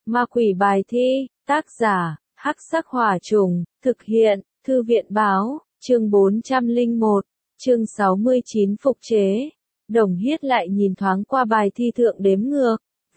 Ma quỷ bài thi, tác giả, Hắc Sắc Hỏa Trùng, thực hiện, Thư viện Báo, chương 401, chương 69 phục chế. Đồng Hiết lại nhìn thoáng qua bài thi thượng đếm ngược,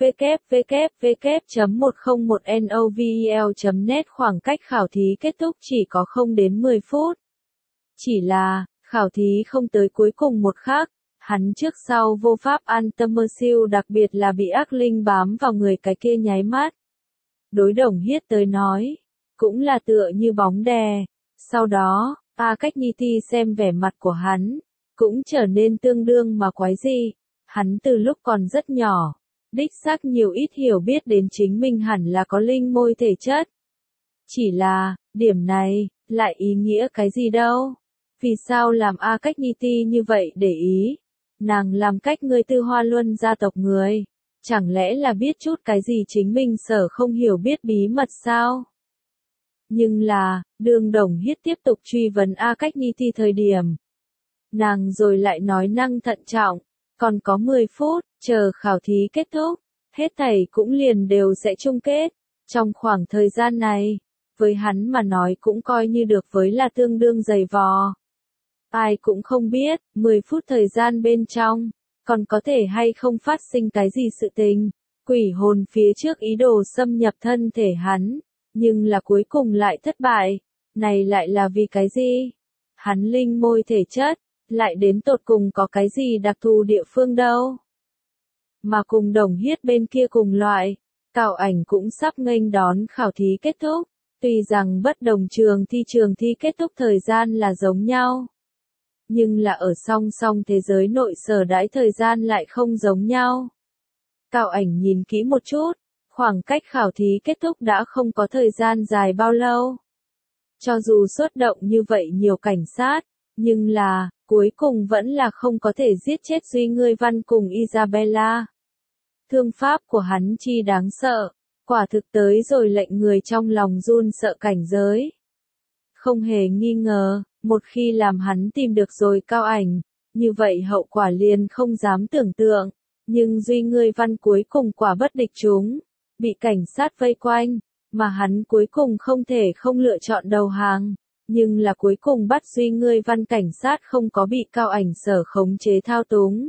www.101novel.net khoảng cách khảo thí kết thúc chỉ có không đến 10 phút. Chỉ là, khảo thí không tới cuối cùng một khắc, hắn trước sau vô pháp an tâm mơ siêu, đặc biệt là bị ác linh bám vào người cái kia nháy mắt. Đối Đồng Hiết tới nói, cũng là tựa như bóng đè. Sau đó, A Cách Nhi Ti xem vẻ mặt của hắn, cũng trở nên tương đương mà quái dị. Hắn từ lúc còn rất nhỏ, đích xác nhiều ít hiểu biết đến chính mình hẳn là có linh môi thể chất. Chỉ là, điểm này, lại ý nghĩa cái gì đâu? Vì sao làm A Cách Nhi Ti như vậy để ý? Nàng làm cách người Tư Hoa Luân gia tộc người, chẳng lẽ là biết chút cái gì chính mình sở không hiểu biết bí mật sao? Nhưng là, đường Đồng Hiết tiếp tục truy vấn A Cách Nhi Ti thời điểm. Nàng rồi lại nói năng thận trọng, còn có 10 phút, chờ khảo thí kết thúc, hết thảy cũng liền đều sẽ chung kết. Trong khoảng thời gian này, với hắn mà nói cũng coi như được với là tương đương dày vò. Ai cũng không biết, 10 phút thời gian bên trong, còn có thể hay không phát sinh cái gì sự tình. Quỷ hồn phía trước ý đồ xâm nhập thân thể hắn, nhưng là cuối cùng lại thất bại. Này lại là vì cái gì? Hắn linh môi thể chất, lại đến tột cùng có cái gì đặc thù địa phương đâu? Mà cùng Đồng Hiết bên kia cùng loại, Cạo Ảnh cũng sắp nghênh đón khảo thí kết thúc. Tuy rằng bất đồng trường thi kết thúc thời gian là giống nhau, nhưng là ở song song thế giới nội sở đãi thời gian lại không giống nhau. Cạo Ảnh nhìn kỹ một chút, khoảng cách khảo thí kết thúc đã không có thời gian dài bao lâu. Cho dù xuất động như vậy nhiều cảnh sát, nhưng là, cuối cùng vẫn là không có thể giết chết Duy Ngươi Văn cùng Isabella. Thương pháp của hắn chi đáng sợ, quả thực tới rồi lệnh người trong lòng run sợ cảnh giới. Không hề nghi ngờ, một khi làm hắn tìm được rồi Cạo Ảnh, như vậy hậu quả liền không dám tưởng tượng. Nhưng Duy Ngươi Văn cuối cùng quả bất địch chúng, bị cảnh sát vây quanh, mà hắn cuối cùng không thể không lựa chọn đầu hàng. Nhưng là cuối cùng bắt Duy Ngươi Văn, cảnh sát không có bị Cạo Ảnh sở khống chế thao túng.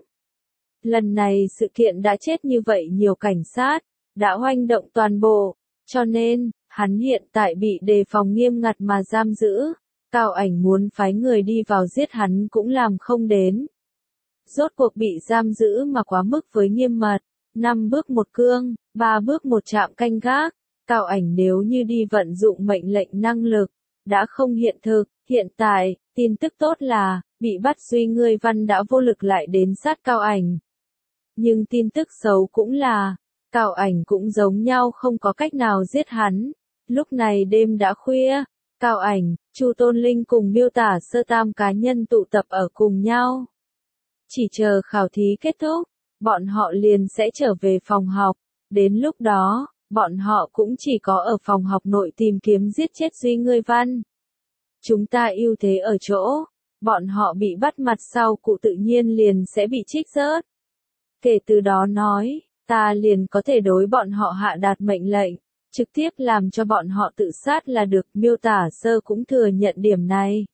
Lần này sự kiện đã chết như vậy nhiều cảnh sát, đã hoành động toàn bộ, cho nên, hắn hiện tại bị đề phòng nghiêm ngặt mà giam giữ. Cạo Ảnh muốn phái người đi vào giết hắn cũng làm không đến. Rốt cuộc bị giam giữ mà quá mức với nghiêm mật, 5 bước một cương, 3 bước một trạm canh gác. Cạo Ảnh nếu như đi vận dụng mệnh lệnh năng lực, đã không hiện thực. Hiện tại, tin tức tốt là, bị bắt Duy Ngươi Văn đã vô lực lại đến sát Cạo Ảnh. Nhưng tin tức xấu cũng là, Cạo Ảnh cũng giống nhau không có cách nào giết hắn. Lúc này đêm đã khuya, Cạo Ảnh, Chu Tôn Linh cùng Miêu Tả Sơ tam cá nhân tụ tập ở cùng nhau. Chỉ chờ khảo thí kết thúc, bọn họ liền sẽ trở về phòng học. Đến lúc đó, bọn họ cũng chỉ có ở phòng học nội tìm kiếm giết chết Duy Ngươi Văn. Chúng ta ưu thế ở chỗ, bọn họ bị bắt mặt sau cụ tự nhiên liền sẽ bị trích rớt. Kể từ đó nói, ta liền có thể đối bọn họ hạ đạt mệnh lệnh, trực tiếp làm cho bọn họ tự sát là được. Miêu Tả Sơ cũng thừa nhận điểm này.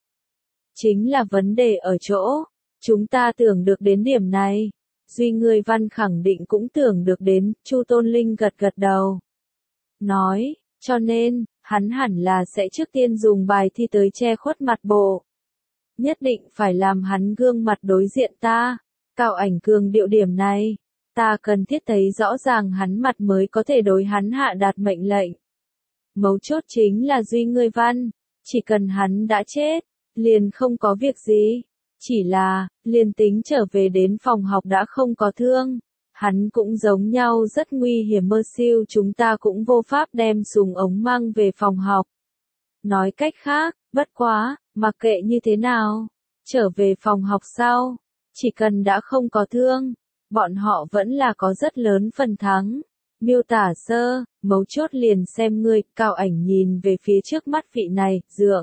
Chính là vấn đề ở chỗ, chúng ta tưởng được đến điểm này. Duy Ngươi Văn khẳng định cũng tưởng được đến. Chu Tôn Linh gật gật đầu. Nói, cho nên, hắn hẳn là sẽ trước tiên dùng bài thi tới che khuất mặt bộ. Nhất định phải làm hắn gương mặt đối diện ta. Cạo Ảnh cường điệu điểm này. Ta cần thiết thấy rõ ràng hắn mặt mới có thể đối hắn hạ đạt mệnh lệnh. Mấu chốt chính là Duy Ngươi Văn. Chỉ cần hắn đã chết, liền không có việc gì. Chỉ là, liền tính trở về đến phòng học đã không có thương. Hắn cũng giống nhau rất nguy hiểm, mơ siêu chúng ta cũng vô pháp đem súng ống mang về phòng học. Nói cách khác, bất quá, mặc kệ như thế nào, trở về phòng học sau, chỉ cần đã không có thương, bọn họ vẫn là có rất lớn phần thắng. Miêu Tả Sơ, mấu chốt liền xem ngươi. Cạo Ảnh nhìn về phía trước mắt vị này, dượng.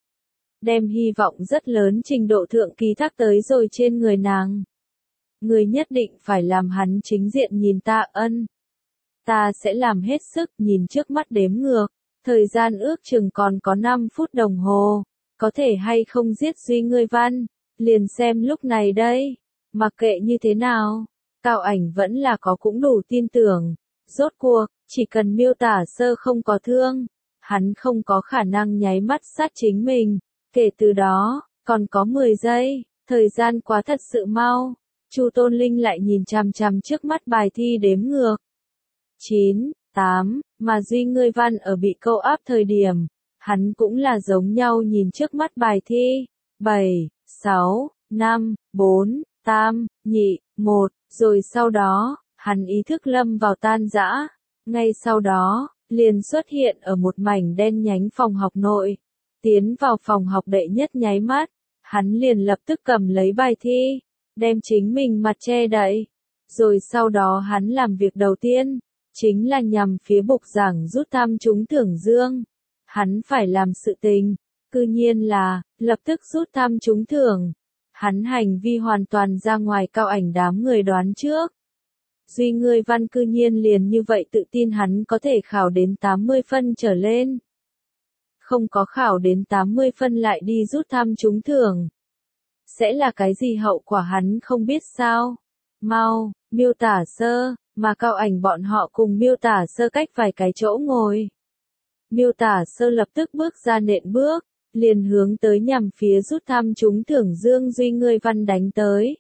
Đem hy vọng rất lớn trình độ thượng ký thác tới rồi trên người nàng. Người nhất định phải làm hắn chính diện nhìn ta. Ân. ta sẽ làm hết sức. Nhìn trước mắt đếm ngược, thời gian ước chừng còn có 5 phút đồng hồ, có thể hay không giết Duy Ngươi Văn, liền xem lúc này đây. Mặc kệ như thế nào, Cao Ảnh vẫn là có cũng đủ tin tưởng, rốt cuộc, chỉ cần Miêu Tả Sơ không có thương, hắn không có khả năng nháy mắt sát chính mình. Kể từ đó, còn có 10 giây, thời gian quá thật sự mau. Chu Tôn Linh lại nhìn chằm chằm trước mắt bài thi đếm ngược. 9, 8, mà Duy Ngươi Văn ở bị câu áp thời điểm, hắn cũng là giống nhau nhìn trước mắt bài thi. 7, 6, 5, 4, 3, 2, 1, rồi sau đó, hắn ý thức lâm vào tan rã. Ngay sau đó, liền xuất hiện ở một mảnh đen nhánh phòng học nội. Tiến vào phòng học đệ nhất nháy mắt, hắn liền lập tức cầm lấy bài thi, đem chính mình mặt che đậy. Rồi sau đó hắn làm việc đầu tiên, chính là nhằm phía bục giảng rút thăm trúng thưởng dương. Hắn phải làm sự tình, cư nhiên là, lập tức rút thăm trúng thưởng. Hắn hành vi hoàn toàn ra ngoài Cao Ảnh đám người đoán trước. Duy Ngươi Văn cư nhiên liền như vậy tự tin hắn có thể khảo đến 80 phân trở lên. Không có khảo đến 80 phân lại đi rút thăm trúng thưởng. Sẽ là cái gì hậu quả hắn không biết sao? Mau, Miêu Tả Sơ, mà Cao Ảnh bọn họ cùng Miêu Tả Sơ cách vài cái chỗ ngồi. Miêu Tả Sơ lập tức bước ra nện bước, liền hướng tới nhằm phía rút thăm trúng thưởng dương Duy Ngươi Văn đánh tới.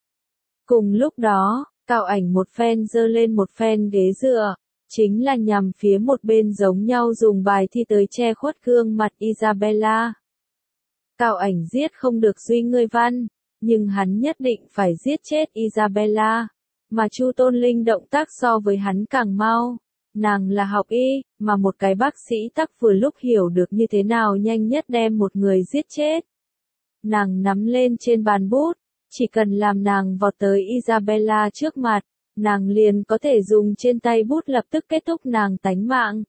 Cùng lúc đó, Cao Ảnh một phen giơ lên một phen ghế dựa, chính là nhằm phía một bên giống nhau dùng bài thi tới che khuất gương mặt Isabella. Cao Ảnh giết không được Duy Ngươi Văn, nhưng hắn nhất định phải giết chết Isabella, mà Chu Tôn Linh động tác so với hắn càng mau. Nàng là học y, mà một cái bác sĩ tắc vừa lúc hiểu được như thế nào nhanh nhất đem một người giết chết. Nàng nắm lên trên bàn bút, chỉ cần làm nàng vọt tới Isabella trước mặt, nàng liền có thể dùng trên tay bút lập tức kết thúc nàng tánh mạng.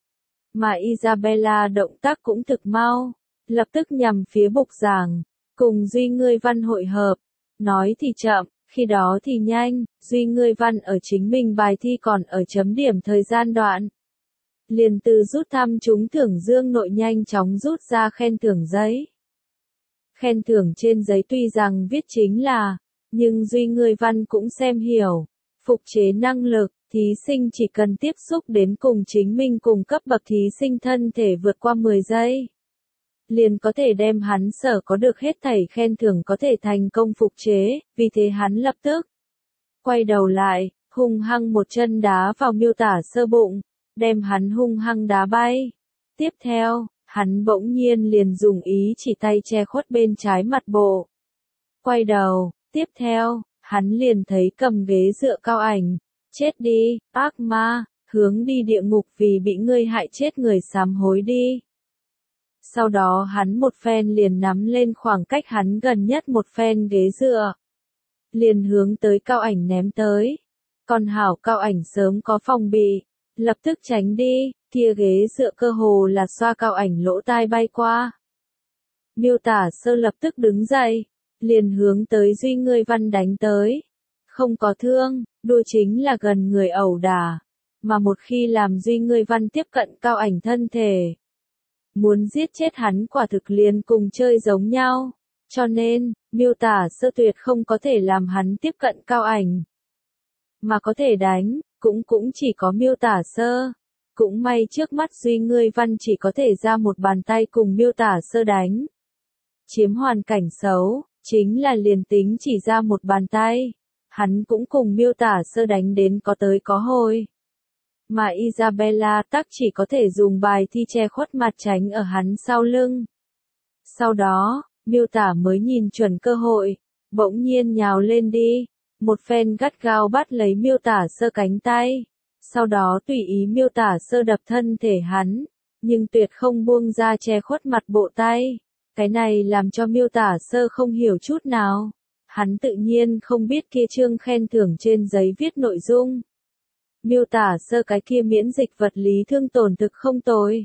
Mà Isabella động tác cũng thực mau, lập tức nhằm phía bục giảng, cùng Duy Ngươi Văn hội hợp. Nói thì chậm, khi đó thì nhanh, Duy Ngươi Văn ở chính mình bài thi còn ở chấm điểm thời gian đoạn. Liền từ rút thăm trúng thưởng dương nội nhanh chóng rút ra khen thưởng giấy. Khen thưởng trên giấy tuy rằng viết chính là, nhưng Duy Ngươi Văn cũng xem hiểu. Phục chế năng lực, thí sinh chỉ cần tiếp xúc đến cùng chính mình cùng cấp bậc thí sinh thân thể vượt qua 10 giây. Liền có thể đem hắn sở có được hết thảy khen thưởng có thể thành công phục chế, vì thế hắn lập tức quay đầu lại, hung hăng một chân đá vào Miêu Tả Sơ bụng, đem hắn hung hăng đá bay. Tiếp theo, hắn bỗng nhiên liền dùng ý chỉ tay che khuất bên trái mặt bộ. Quay đầu, tiếp theo, hắn liền thấy cầm ghế dựa Cao Ảnh, chết đi, ác ma, hướng đi địa ngục vì bị ngươi hại chết người sám hối đi. Sau đó hắn một phen liền nắm lên khoảng cách hắn gần nhất một phen ghế dựa. Liền hướng tới Cao Ảnh ném tới. Còn hảo Cao Ảnh sớm có phòng bị, lập tức tránh đi, kia ghế dựa cơ hồ là xoa Cao Ảnh lỗ tai bay qua. Miêu Tả Sơ lập tức đứng dậy, liền hướng tới Duy Ngươi Văn đánh tới. Không có thương, đua chính là gần người ẩu đả, mà một khi làm Duy Ngươi Văn tiếp cận Cao Ảnh thân thể, muốn giết chết hắn quả thực liền cùng chơi giống nhau, cho nên, Miêu Tả Sơ tuyệt không có thể làm hắn tiếp cận Cao Ảnh. Mà có thể đánh, cũng chỉ có Miêu Tả Sơ. Cũng may trước mắt Duy Ngươi Văn chỉ có thể ra một bàn tay cùng Miêu Tả Sơ đánh. Chiếm hoàn cảnh xấu, chính là liền tính chỉ ra một bàn tay, hắn cũng cùng Miêu Tả Sơ đánh đến có tới có hồi. Mà Isabella tắc chỉ có thể dùng bài thi che khuất mặt tránh ở hắn sau lưng. Sau đó, Miêu Tả mới nhìn chuẩn cơ hội, bỗng nhiên nhào lên đi, một phen gắt gao bắt lấy Miêu Tả Sơ cánh tay, sau đó tùy ý Miêu Tả Sơ đập thân thể hắn, nhưng tuyệt không buông ra che khuất mặt bộ tay. Cái này làm cho Miêu Tả Sơ không hiểu chút nào, hắn tự nhiên không biết kia chương khen thưởng trên giấy viết nội dung. Miêu Tả Sơ cái kia miễn dịch vật lý thương tổn thực không tồi.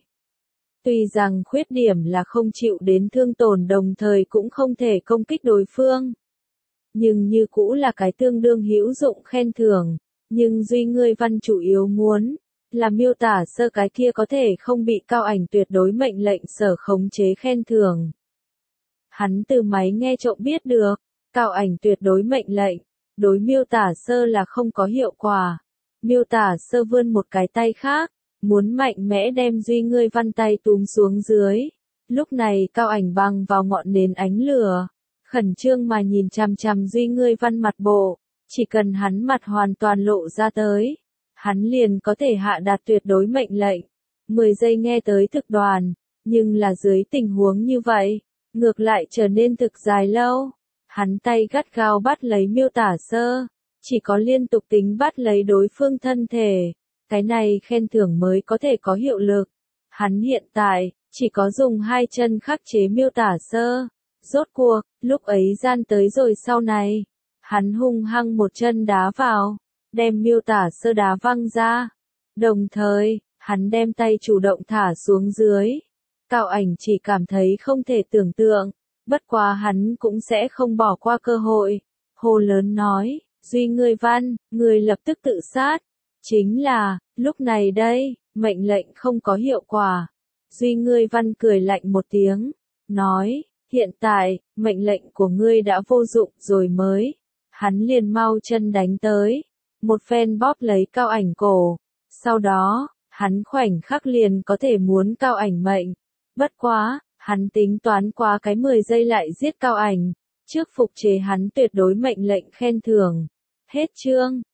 Tuy rằng khuyết điểm là không chịu đến thương tổn đồng thời cũng không thể công kích đối phương, nhưng như cũ là cái tương đương hữu dụng khen thưởng. Nhưng Duy ngươi văn chủ yếu muốn là miêu tả sơ cái kia có thể không bị Cao Ảnh tuyệt đối mệnh lệnh sở khống chế khen thưởng. Hắn từ máy nghe trộm biết được, Cao Ảnh tuyệt đối mệnh lệnh, đối miêu tả sơ là không có hiệu quả. Miêu tả sơ vươn một cái tay khác, muốn mạnh mẽ đem Duy ngươi văn tay túm xuống dưới. Lúc này Cao Ảnh bằng vào ngọn nến ánh lửa, khẩn trương mà nhìn chằm chằm Duy ngươi văn mặt bộ, chỉ cần hắn mặt hoàn toàn lộ ra tới, hắn liền có thể hạ đạt tuyệt đối mệnh lệnh. 10 giây nghe tới thực đoàn, nhưng là dưới tình huống như vậy, ngược lại trở nên thực dài lâu. Hắn tay gắt gao bắt lấy miêu tả sơ, chỉ có liên tục tính bắt lấy đối phương thân thể, cái này khen thưởng mới có thể có hiệu lực. Hắn hiện tại, chỉ có dùng hai chân khắc chế miêu tả sơ. Rốt cuộc, lúc ấy gian tới rồi sau này, hắn hung hăng một chân đá vào, đem miêu tả sơ đá văng ra. Đồng thời, hắn đem tay chủ động thả xuống dưới. Cao Ảnh chỉ cảm thấy không thể tưởng tượng, bất quá hắn cũng sẽ không bỏ qua cơ hội. Hô lớn nói, Duy ngươi văn, ngươi lập tức tự sát. Chính là, lúc này đây, mệnh lệnh không có hiệu quả. Duy ngươi văn cười lạnh một tiếng, nói, hiện tại, mệnh lệnh của ngươi đã vô dụng rồi mới. Hắn liền mau chân đánh tới, một phen bóp lấy Cao Ảnh cổ. Sau đó, hắn khoảnh khắc liền có thể muốn Cao Ảnh mệnh. Bất quá, hắn tính toán qua cái 10 giây lại giết Cao Ảnh, trước phục chế hắn tuyệt đối mệnh lệnh khen thưởng. Hết chương.